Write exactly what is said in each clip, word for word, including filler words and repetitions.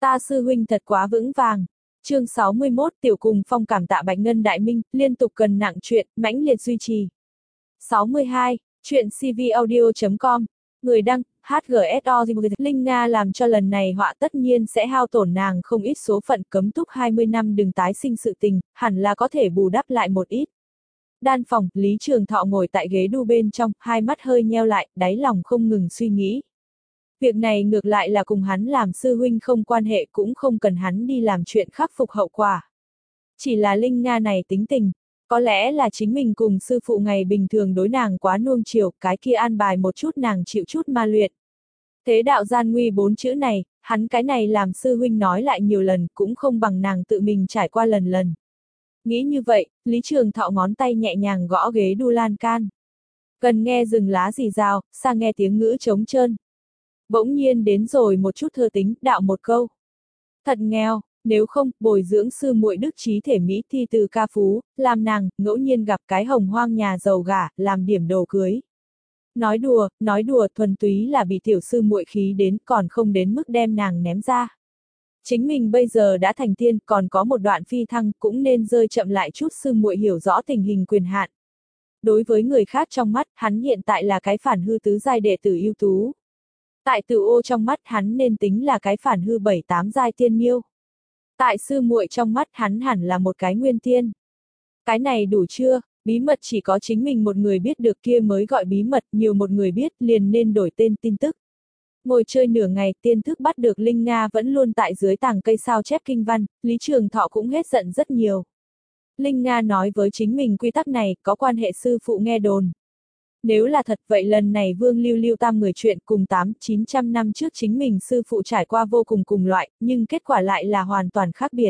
Ta sư huynh thật quá vững vàng. Chương sáu mươi mốt Tiểu Cùng Phong cảm tạ Bạch Ngân Đại Minh, liên tục cần nặng chuyện, mãnh liệt duy trì. sáu mươi hai Chuyện cvaudio chấm com. Người đăng, hát giê ét o. Linh Nga làm cho lần này họa tất nhiên sẽ hao tổn nàng không ít số phận, cấm túc hai mươi năm đừng tái sinh sự tình, hẳn là có thể bù đắp lại một ít. Đan phòng, Lý Trường Thọ ngồi tại ghế đu bên trong, hai mắt hơi nheo lại, đáy lòng không ngừng suy nghĩ. Việc này ngược lại là cùng hắn làm sư huynh không quan hệ, cũng không cần hắn đi làm chuyện khắc phục hậu quả. Chỉ là Linh Nga này tính tình, có lẽ là chính mình cùng sư phụ ngày bình thường đối nàng quá nuông chiều, cái kia an bài một chút nàng chịu chút ma luyện. Thế đạo gian nguy bốn chữ này, hắn cái này làm sư huynh nói lại nhiều lần cũng không bằng nàng tự mình trải qua lần lần. Nghĩ như vậy, Lý Trường Thọ ngón tay nhẹ nhàng gõ ghế đu lan can. Gần nghe rừng lá rì rào, xa nghe tiếng ngữ trống trơn. Bỗng nhiên đến rồi một chút thơ tính, đạo một câu. Thật nghèo, nếu không, bồi dưỡng sư muội đức trí thể mỹ thi từ ca phú, làm nàng, ngẫu nhiên gặp cái hồng hoang nhà giàu gả, làm điểm đồ cưới. Nói đùa, nói đùa thuần túy là bị tiểu sư muội khí đến, còn không đến mức đem nàng ném ra. Chính mình bây giờ đã thành tiên, còn có một đoạn phi thăng, cũng nên rơi chậm lại chút sư muội hiểu rõ tình hình quyền hạn. Đối với người khác trong mắt, hắn hiện tại là cái phản hư tứ giai đệ tử ưu tú. Tại Tử Ô trong mắt hắn nên tính là cái phản hư bảy tám giai tiên miêu. Tại sư muội trong mắt hắn hẳn là một cái nguyên tiên. Cái này đủ chưa? Bí mật chỉ có chính mình một người biết được kia mới gọi bí mật, nhiều một người biết liền nên đổi tên tin tức. Ngồi chơi nửa ngày, tiên thức bắt được Linh Nga vẫn luôn tại dưới tàng cây sao chép kinh văn, Lý Trường Thọ cũng hết giận rất nhiều. Linh Nga nói với chính mình quy tắc này có quan hệ sư phụ nghe đồn. Nếu là thật vậy lần này Vương Lưu Lưu tam người chuyện cùng tám chín trăm năm trước chính mình sư phụ trải qua vô cùng cùng loại, nhưng kết quả lại là hoàn toàn khác biệt.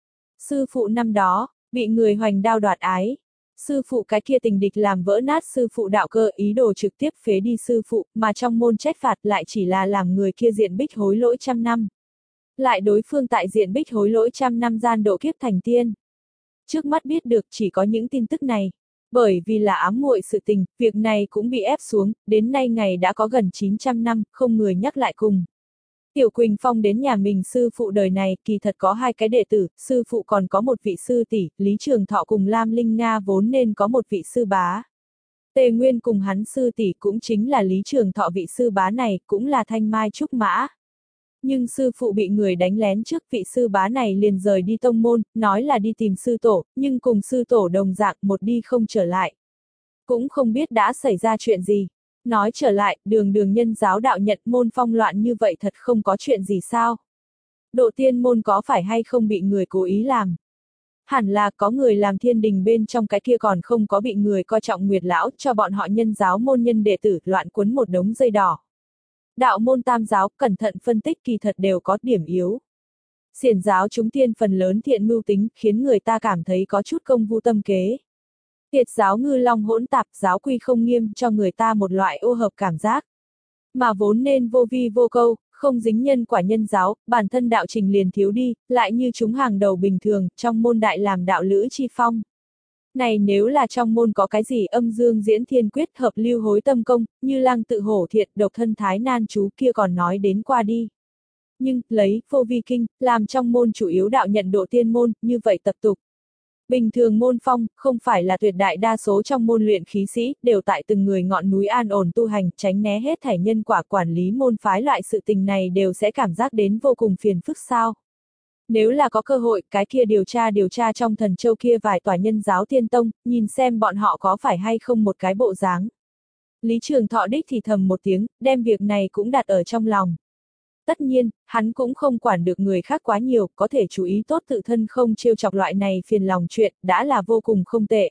Sư phụ năm đó, bị người hoành đao đoạt ái. Sư phụ cái kia tình địch làm vỡ nát sư phụ đạo cơ ý đồ trực tiếp phế đi sư phụ, mà trong môn trách phạt lại chỉ là làm người kia diện bích hối lỗi trăm năm. Lại đối phương tại diện bích hối lỗi trăm năm gian độ kiếp thành tiên. Trước mắt biết được chỉ có những tin tức này. Bởi vì là ám muội sự tình, việc này cũng bị ép xuống, đến nay ngày đã có gần chín trăm năm, không người nhắc lại cùng. Tiểu Quỳnh Phong đến nhà mình sư phụ đời này, kỳ thật có hai cái đệ tử, sư phụ còn có một vị sư tỷ, Lý Trường Thọ cùng Lam Linh Nga vốn nên có một vị sư bá. Tề Nguyên cùng hắn sư tỷ cũng chính là Lý Trường Thọ vị sư bá này, cũng là thanh mai trúc mã. Nhưng sư phụ bị người đánh lén trước, vị sư bá này liền rời đi tông môn, nói là đi tìm sư tổ, nhưng cùng sư tổ đồng dạng một đi không trở lại. Cũng không biết đã xảy ra chuyện gì. Nói trở lại, đường đường nhân giáo đạo nhận môn phong loạn như vậy thật không có chuyện gì sao? Độ tiên môn có phải hay không bị người cố ý làm? Hẳn là có người làm thiên đình bên trong cái kia còn không có bị người coi trọng Nguyệt Lão cho bọn họ nhân giáo môn nhân đệ tử loạn cuốn một đống dây đỏ. Đạo môn tam giáo, cẩn thận phân tích kỳ thật đều có điểm yếu. Xiển giáo chúng tiên phần lớn thiện mưu tính, khiến người ta cảm thấy có chút công vu tâm kế. Tiệt giáo ngư long hỗn tạp, giáo quy không nghiêm, cho người ta một loại ô hợp cảm giác. Mà vốn nên vô vi vô câu, không dính nhân quả nhân giáo, bản thân đạo trình liền thiếu đi, lại như chúng hàng đầu bình thường, trong môn đại làm đạo lữ chi phong. Này nếu là trong môn có cái gì âm dương diễn thiên quyết hợp lưu hối tâm công, như lang tự hổ thiện, độc thân thái nan chú kia còn nói đến qua đi. Nhưng, lấy, vô vi kinh, làm trong môn chủ yếu đạo nhận độ tiên môn, như vậy tập tục. Bình thường môn phong, không phải là tuyệt đại đa số trong môn luyện khí sĩ, đều tại từng người ngọn núi an ổn tu hành, tránh né hết thảy nhân quả quản lý môn phái loại sự tình này đều sẽ cảm giác đến vô cùng phiền phức sao. Nếu là có cơ hội, cái kia điều tra điều tra trong thần châu kia vài tòa nhân giáo tiên tông, nhìn xem bọn họ có phải hay không một cái bộ dáng. Lý Trường Thọ đích thì thầm một tiếng, đem việc này cũng đặt ở trong lòng. Tất nhiên, hắn cũng không quản được người khác quá nhiều, có thể chú ý tốt tự thân không trêu chọc loại này phiền lòng chuyện, đã là vô cùng không tệ.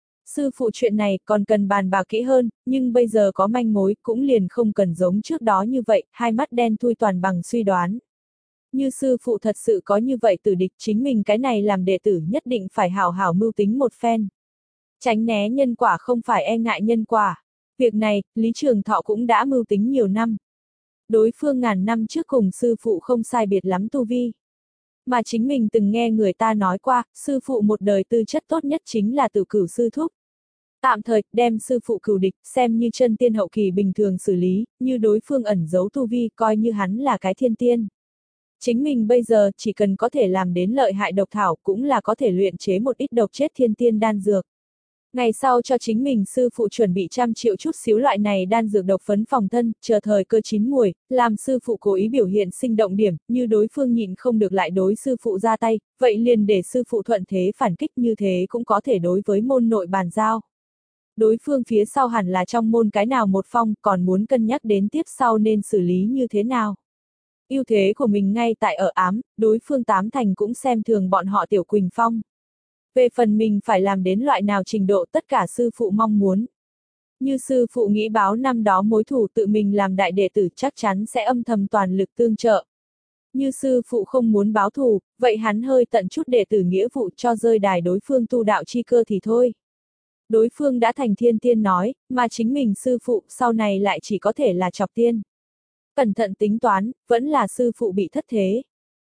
Sư phụ chuyện này còn cần bàn bạc kỹ hơn, nhưng bây giờ có manh mối, cũng liền không cần giống trước đó như vậy, hai mắt đen thui toàn bằng suy đoán. Như sư phụ thật sự có như vậy tử địch, chính mình cái này làm đệ tử nhất định phải hảo hảo mưu tính một phen. Tránh né nhân quả không phải e ngại nhân quả. Việc này, Lý Trường Thọ cũng đã mưu tính nhiều năm. Đối phương ngàn năm trước cùng sư phụ không sai biệt lắm tu vi. Mà chính mình từng nghe người ta nói qua, sư phụ một đời tư chất tốt nhất chính là tự cửu sư thúc. Tạm thời, đem sư phụ cửu địch, xem như chân tiên hậu kỳ bình thường xử lý, như đối phương ẩn giấu tu vi, coi như hắn là cái thiên tiên. Chính mình bây giờ chỉ cần có thể làm đến lợi hại độc thảo cũng là có thể luyện chế một ít độc chết thiên tiên đan dược. Ngày sau cho chính mình sư phụ chuẩn bị trăm triệu chút xíu loại này đan dược độc phấn phòng thân, chờ thời cơ chín muồi, làm sư phụ cố ý biểu hiện sinh động điểm, như đối phương nhịn không được lại đối sư phụ ra tay, vậy liền để sư phụ thuận thế phản kích, như thế cũng có thể đối với môn nội bàn giao. Đối phương phía sau hẳn là trong môn cái nào một phong, còn muốn cân nhắc đến tiếp sau nên xử lý như thế nào. Ưu thế của mình ngay tại ở ám, đối phương tám thành cũng xem thường bọn họ Tiểu Quỳnh Phong. Về phần mình phải làm đến loại nào trình độ tất cả sư phụ mong muốn. Như sư phụ nghĩ báo năm đó mối thủ tự mình làm đại đệ tử chắc chắn sẽ âm thầm toàn lực tương trợ. Như sư phụ không muốn báo thù, vậy hắn hơi tận chút đệ tử nghĩa vụ cho rơi đài đối phương tu đạo chi cơ thì thôi. Đối phương đã thành thiên tiên nói, mà chính mình sư phụ sau này lại chỉ có thể là chọc tiên. Cẩn thận tính toán, vẫn là sư phụ bị thất thế.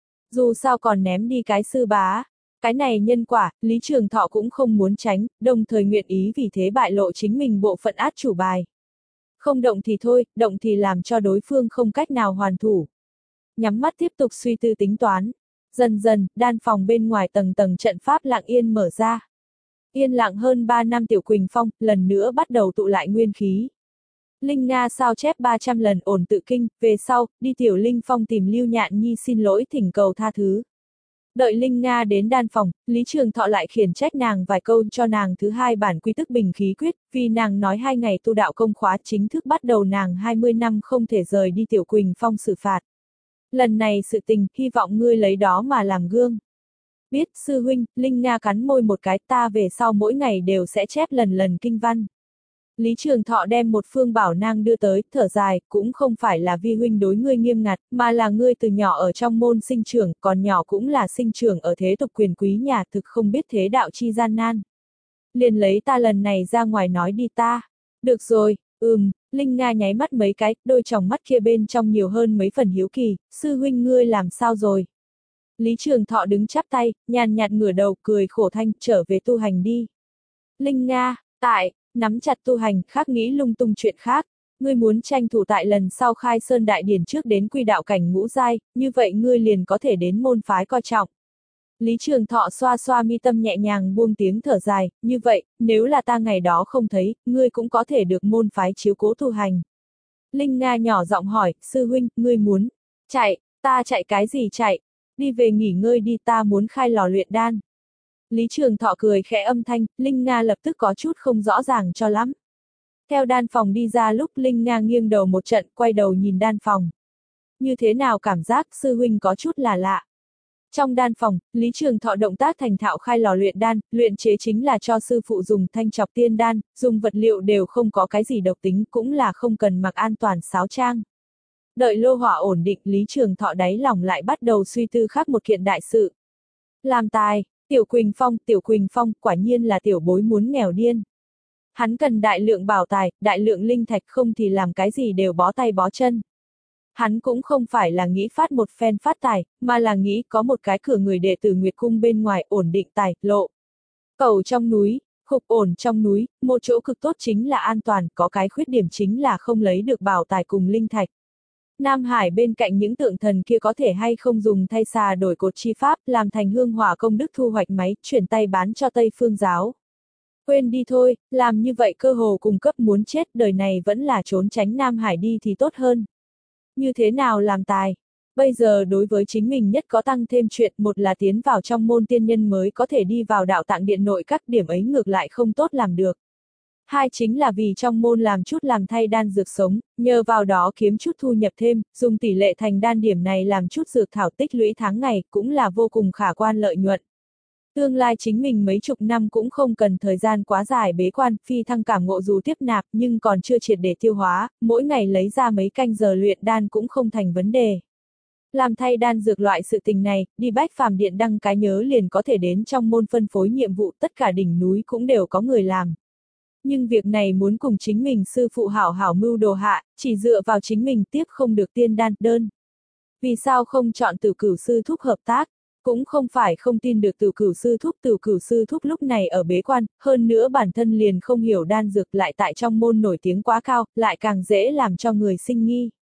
Dù sao còn ném đi cái sư bá. Cái này nhân quả, Lý Trường Thọ cũng không muốn tránh, đồng thời nguyện ý vì thế bại lộ chính mình bộ phận át chủ bài. Không động thì thôi, động thì làm cho đối phương không cách nào hoàn thủ. Nhắm mắt tiếp tục suy tư tính toán. Dần dần, đan phòng bên ngoài tầng tầng trận pháp lặng yên mở ra. Yên lặng hơn ba năm Tiểu Quỳnh Phong, lần nữa bắt đầu tụ lại nguyên khí. Linh Nga sao chép ba trăm lần ổn tự kinh, về sau, đi Tiểu Linh Phong tìm Lưu Nhạn Nhi xin lỗi thỉnh cầu tha thứ. Đợi Linh Nga đến đan phòng, Lý Trường Thọ lại khiển trách nàng vài câu cho nàng thứ hai bản quy tức bình khí quyết, vì nàng nói hai ngày tu đạo công khóa chính thức bắt đầu nàng hai mươi năm không thể rời đi Tiểu Quỳnh Phong xử phạt. Lần này sự tình, hy vọng ngươi lấy đó mà làm gương. Biết, sư huynh, Linh Nga cắn môi một cái, ta về sau mỗi ngày đều sẽ chép lần lần kinh văn. Lý Trường Thọ đem một phương bảo nang đưa tới, thở dài, cũng không phải là vi huynh đối ngươi nghiêm ngặt, mà là ngươi từ nhỏ ở trong môn sinh trưởng, còn nhỏ cũng là sinh trưởng ở thế tục quyền quý nhà, thực không biết thế đạo chi gian nan. Liền lấy ta lần này ra ngoài nói đi ta. Được rồi, ừm, Linh Nga nháy mắt mấy cái, đôi tròng mắt kia bên trong nhiều hơn mấy phần hiếu kỳ, sư huynh ngươi làm sao rồi? Lý Trường Thọ đứng chắp tay, nhàn nhạt ngửa đầu, cười khổ thanh, trở về tu hành đi. Linh Nga, tại, nắm chặt tu hành, khác nghĩ lung tung chuyện khác. Ngươi muốn tranh thủ tại lần sau khai sơn đại điển trước đến quy đạo cảnh ngũ giai, như vậy ngươi liền có thể đến môn phái coi trọng. Lý Trường Thọ xoa xoa mi tâm nhẹ nhàng buông tiếng thở dài, như vậy, nếu là ta ngày đó không thấy, ngươi cũng có thể được môn phái chiếu cố tu hành. Linh Nga nhỏ giọng hỏi, sư huynh, ngươi muốn chạy, ta chạy cái gì chạy, đi về nghỉ ngơi đi, ta muốn khai lò luyện đan. Lý Trường Thọ cười khẽ âm thanh, Linh Nga lập tức có chút không rõ ràng cho lắm. Theo đan phòng đi ra lúc Linh Nga nghiêng đầu một trận, quay đầu nhìn đan phòng. Như thế nào cảm giác sư huynh có chút là lạ. Trong đan phòng, Lý Trường Thọ động tác thành thạo khai lò luyện đan, luyện chế chính là cho sư phụ dùng thanh chọc tiên đan, dùng vật liệu đều không có cái gì độc tính, cũng là không cần mặc an toàn sáo trang. Đợi lô hỏa ổn định, Lý Trường Thọ đáy lòng lại bắt đầu suy tư khác một kiện đại sự. Làm tài, Tiểu Quỳnh Phong, Tiểu Quỳnh Phong, quả nhiên là tiểu bối muốn nghèo điên. Hắn cần đại lượng bảo tài, đại lượng linh thạch, không thì làm cái gì đều bó tay bó chân. Hắn cũng không phải là nghĩ phát một phen phát tài, mà là nghĩ có một cái cửa người đệ tử Nguyệt Cung bên ngoài ổn định tài, lộ. Cầu trong núi, khục ổn trong núi, một chỗ cực tốt chính là an toàn, có cái khuyết điểm chính là không lấy được bảo tài cùng linh thạch. Nam Hải bên cạnh những tượng thần kia có thể hay không dùng thay xà đổi cột chi pháp, làm thành hương hỏa công đức thu hoạch máy, chuyển tay bán cho Tây Phương giáo. Quên đi thôi, làm như vậy cơ hồ cung cấp muốn chết, đời này vẫn là trốn tránh Nam Hải đi thì tốt hơn. Như thế nào làm tài? Bây giờ đối với chính mình nhất có tăng thêm chuyện, một là tiến vào trong môn tiên nhân mới có thể đi vào đạo tạng điện nội, các điểm ấy ngược lại không tốt làm được. Hai chính là vì trong môn làm chút làm thay đan dược sống, nhờ vào đó kiếm chút thu nhập thêm, dùng tỷ lệ thành đan điểm này làm chút dược thảo tích lũy tháng ngày, cũng là vô cùng khả quan lợi nhuận. Tương lai chính mình mấy chục năm cũng không cần thời gian quá dài bế quan, phi thăng cảm ngộ dù tiếp nạp nhưng còn chưa triệt để tiêu hóa, mỗi ngày lấy ra mấy canh giờ luyện đan cũng không thành vấn đề. Làm thay đan dược loại sự tình này, đi Bách Phàm Điện đăng cái nhớ liền có thể đến trong môn phân phối nhiệm vụ, tất cả đỉnh núi cũng đều có người làm. Nhưng việc này muốn cùng chính mình sư phụ hảo hảo mưu đồ hạ, chỉ dựa vào chính mình tiếp không được tiên đan đơn. Vì sao không chọn Tử Cửu sư thúc hợp tác? Cũng không phải không tin được Tử Cửu sư thúc, Tử Cửu sư thúc lúc này ở bế quan, hơn nữa bản thân liền không hiểu đan dược, lại tại trong môn nổi tiếng quá cao, lại càng dễ làm cho người sinh nghi.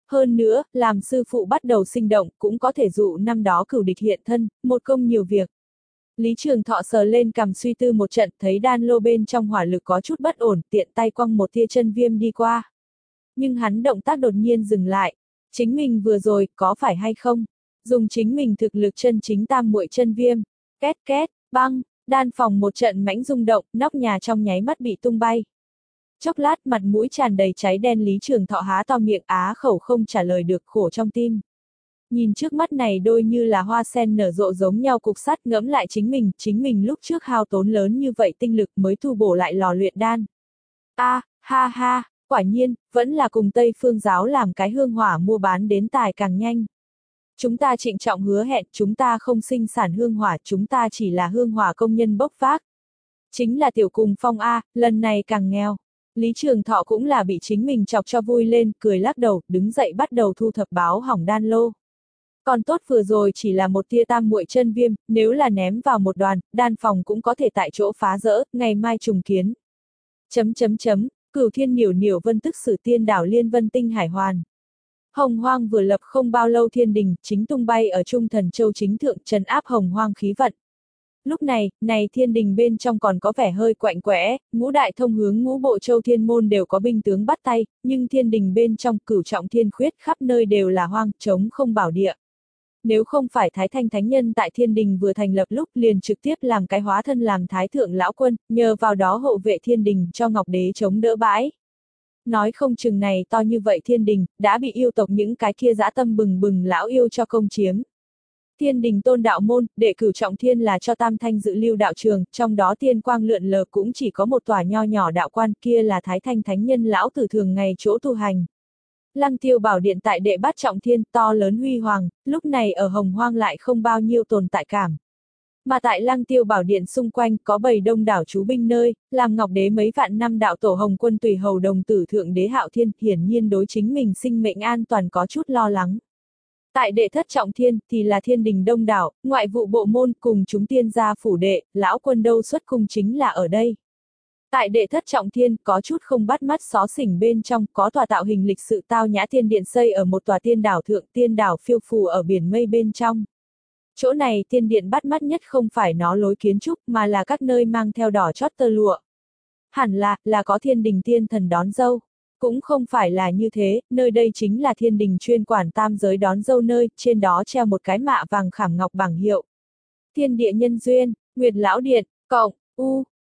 Hơn nữa, làm sư phụ bắt đầu sinh động, cũng có thể dụ năm đó cửu địch hiện thân, một công nhiều việc. Lý Trường Thọ sờ lên cằm suy tư một trận, thấy đan lô bên trong hỏa lực có chút bất ổn, tiện tay quăng một tia chân viêm đi qua. Nhưng hắn động tác đột nhiên dừng lại. Chính mình vừa rồi, có phải hay không? Dùng chính mình thực lực chân chính tam muội chân viêm. Két két, băng, đan phòng một trận mãnh rung động, nóc nhà trong nháy mắt bị tung bay. Chốc lát mặt mũi tràn đầy cháy đen Lý Trường Thọ há to miệng á khẩu không trả lời được, khổ trong tim. Nhìn trước mắt này đôi như là hoa sen nở rộ giống nhau cục sắt, ngẫm lại chính mình, chính mình lúc trước hao tốn lớn như vậy tinh lực mới thu bổ lại lò luyện đan. A, à, ha ha, quả nhiên, vẫn là cùng Tây Phương giáo làm cái hương hỏa mua bán đến tài càng nhanh. Chúng ta trịnh trọng hứa hẹn, chúng ta không sinh sản hương hỏa, chúng ta chỉ là hương hỏa công nhân bốc vác. Chính là Tiểu Cùng Phong A, lần này càng nghèo. Lý Trường Thọ cũng là bị chính mình chọc cho vui lên, cười lắc đầu, đứng dậy bắt đầu thu thập báo hỏng đan lô. Còn tốt vừa rồi chỉ là một tia tam muội chân viêm, nếu là ném vào một đoàn, đan phòng cũng có thể tại chỗ phá rỡ, ngày mai trùng kiến. Chấm chấm chấm, Cửu Thiên Nhiểu Nhiểu Vân tức sử tiên đảo liên vân tinh hải hoàn. Hồng Hoang vừa lập không bao lâu thiên đình, chính tung bay ở Trung Thần Châu chính thượng trấn áp Hồng Hoang khí vận. Lúc này, này thiên đình bên trong còn có vẻ hơi quạnh quẽ, ngũ đại thông hướng ngũ bộ châu thiên môn đều có binh tướng bắt tay, nhưng thiên đình bên trong cửu trọng thiên khuyết khắp nơi đều là hoang, trống không bảo địa. Nếu không phải Thái Thanh Thánh Nhân tại thiên đình vừa thành lập lúc liền trực tiếp làm cái hóa thân làm Thái Thượng Lão Quân, nhờ vào đó hộ vệ thiên đình cho Ngọc Đế chống đỡ bãi. Nói không chừng này to như vậy thiên đình, đã bị yêu tộc những cái kia dã tâm bừng bừng lão yêu cho công chiếm. Thiên đình tôn đạo môn, đệ cửu trọng thiên là cho tam thanh dự lưu đạo trường, trong đó tiên quang lượn lờ cũng chỉ có một tòa nho nhỏ đạo quan, kia là Thái Thanh Thánh Nhân lão tử thường ngày chỗ tu hành. Lăng Tiêu Bảo Điện tại đệ bát trọng thiên, to lớn huy hoàng, lúc này ở Hồng Hoang lại không bao nhiêu tồn tại cảm. Mà tại Lăng Tiêu Bảo Điện xung quanh có bầy đông đảo chú binh nơi, làm Ngọc Đế mấy vạn năm đạo tổ Hồng Quân tùy hầu đồng tử thượng đế Hạo Thiên, hiển nhiên đối chính mình sinh mệnh an toàn có chút lo lắng. Tại đệ thất trọng thiên, thì là thiên đình đông đảo, ngoại vụ bộ môn cùng chúng tiên gia phủ đệ, lão quân đâu xuất cung chính là ở đây. Tại đệ thất trọng thiên, có chút không bắt mắt xó xỉnh bên trong, có tòa tạo hình lịch sự tao nhã tiên điện xây ở một tòa tiên đảo thượng, tiên đảo phiêu phù ở biển mây bên trong. Chỗ này tiên điện bắt mắt nhất không phải nó lối kiến trúc, mà là các nơi mang theo đỏ chót tơ lụa. Hẳn là, là có thiên đình tiên thần đón dâu. Cũng không phải là như thế, nơi đây chính là thiên đình chuyên quản tam giới đón dâu nơi, trên đó treo một cái mạ vàng khảm ngọc bảng hiệu. Thiên địa nhân duyên, Nguyệt Lão Điện, cộng, U,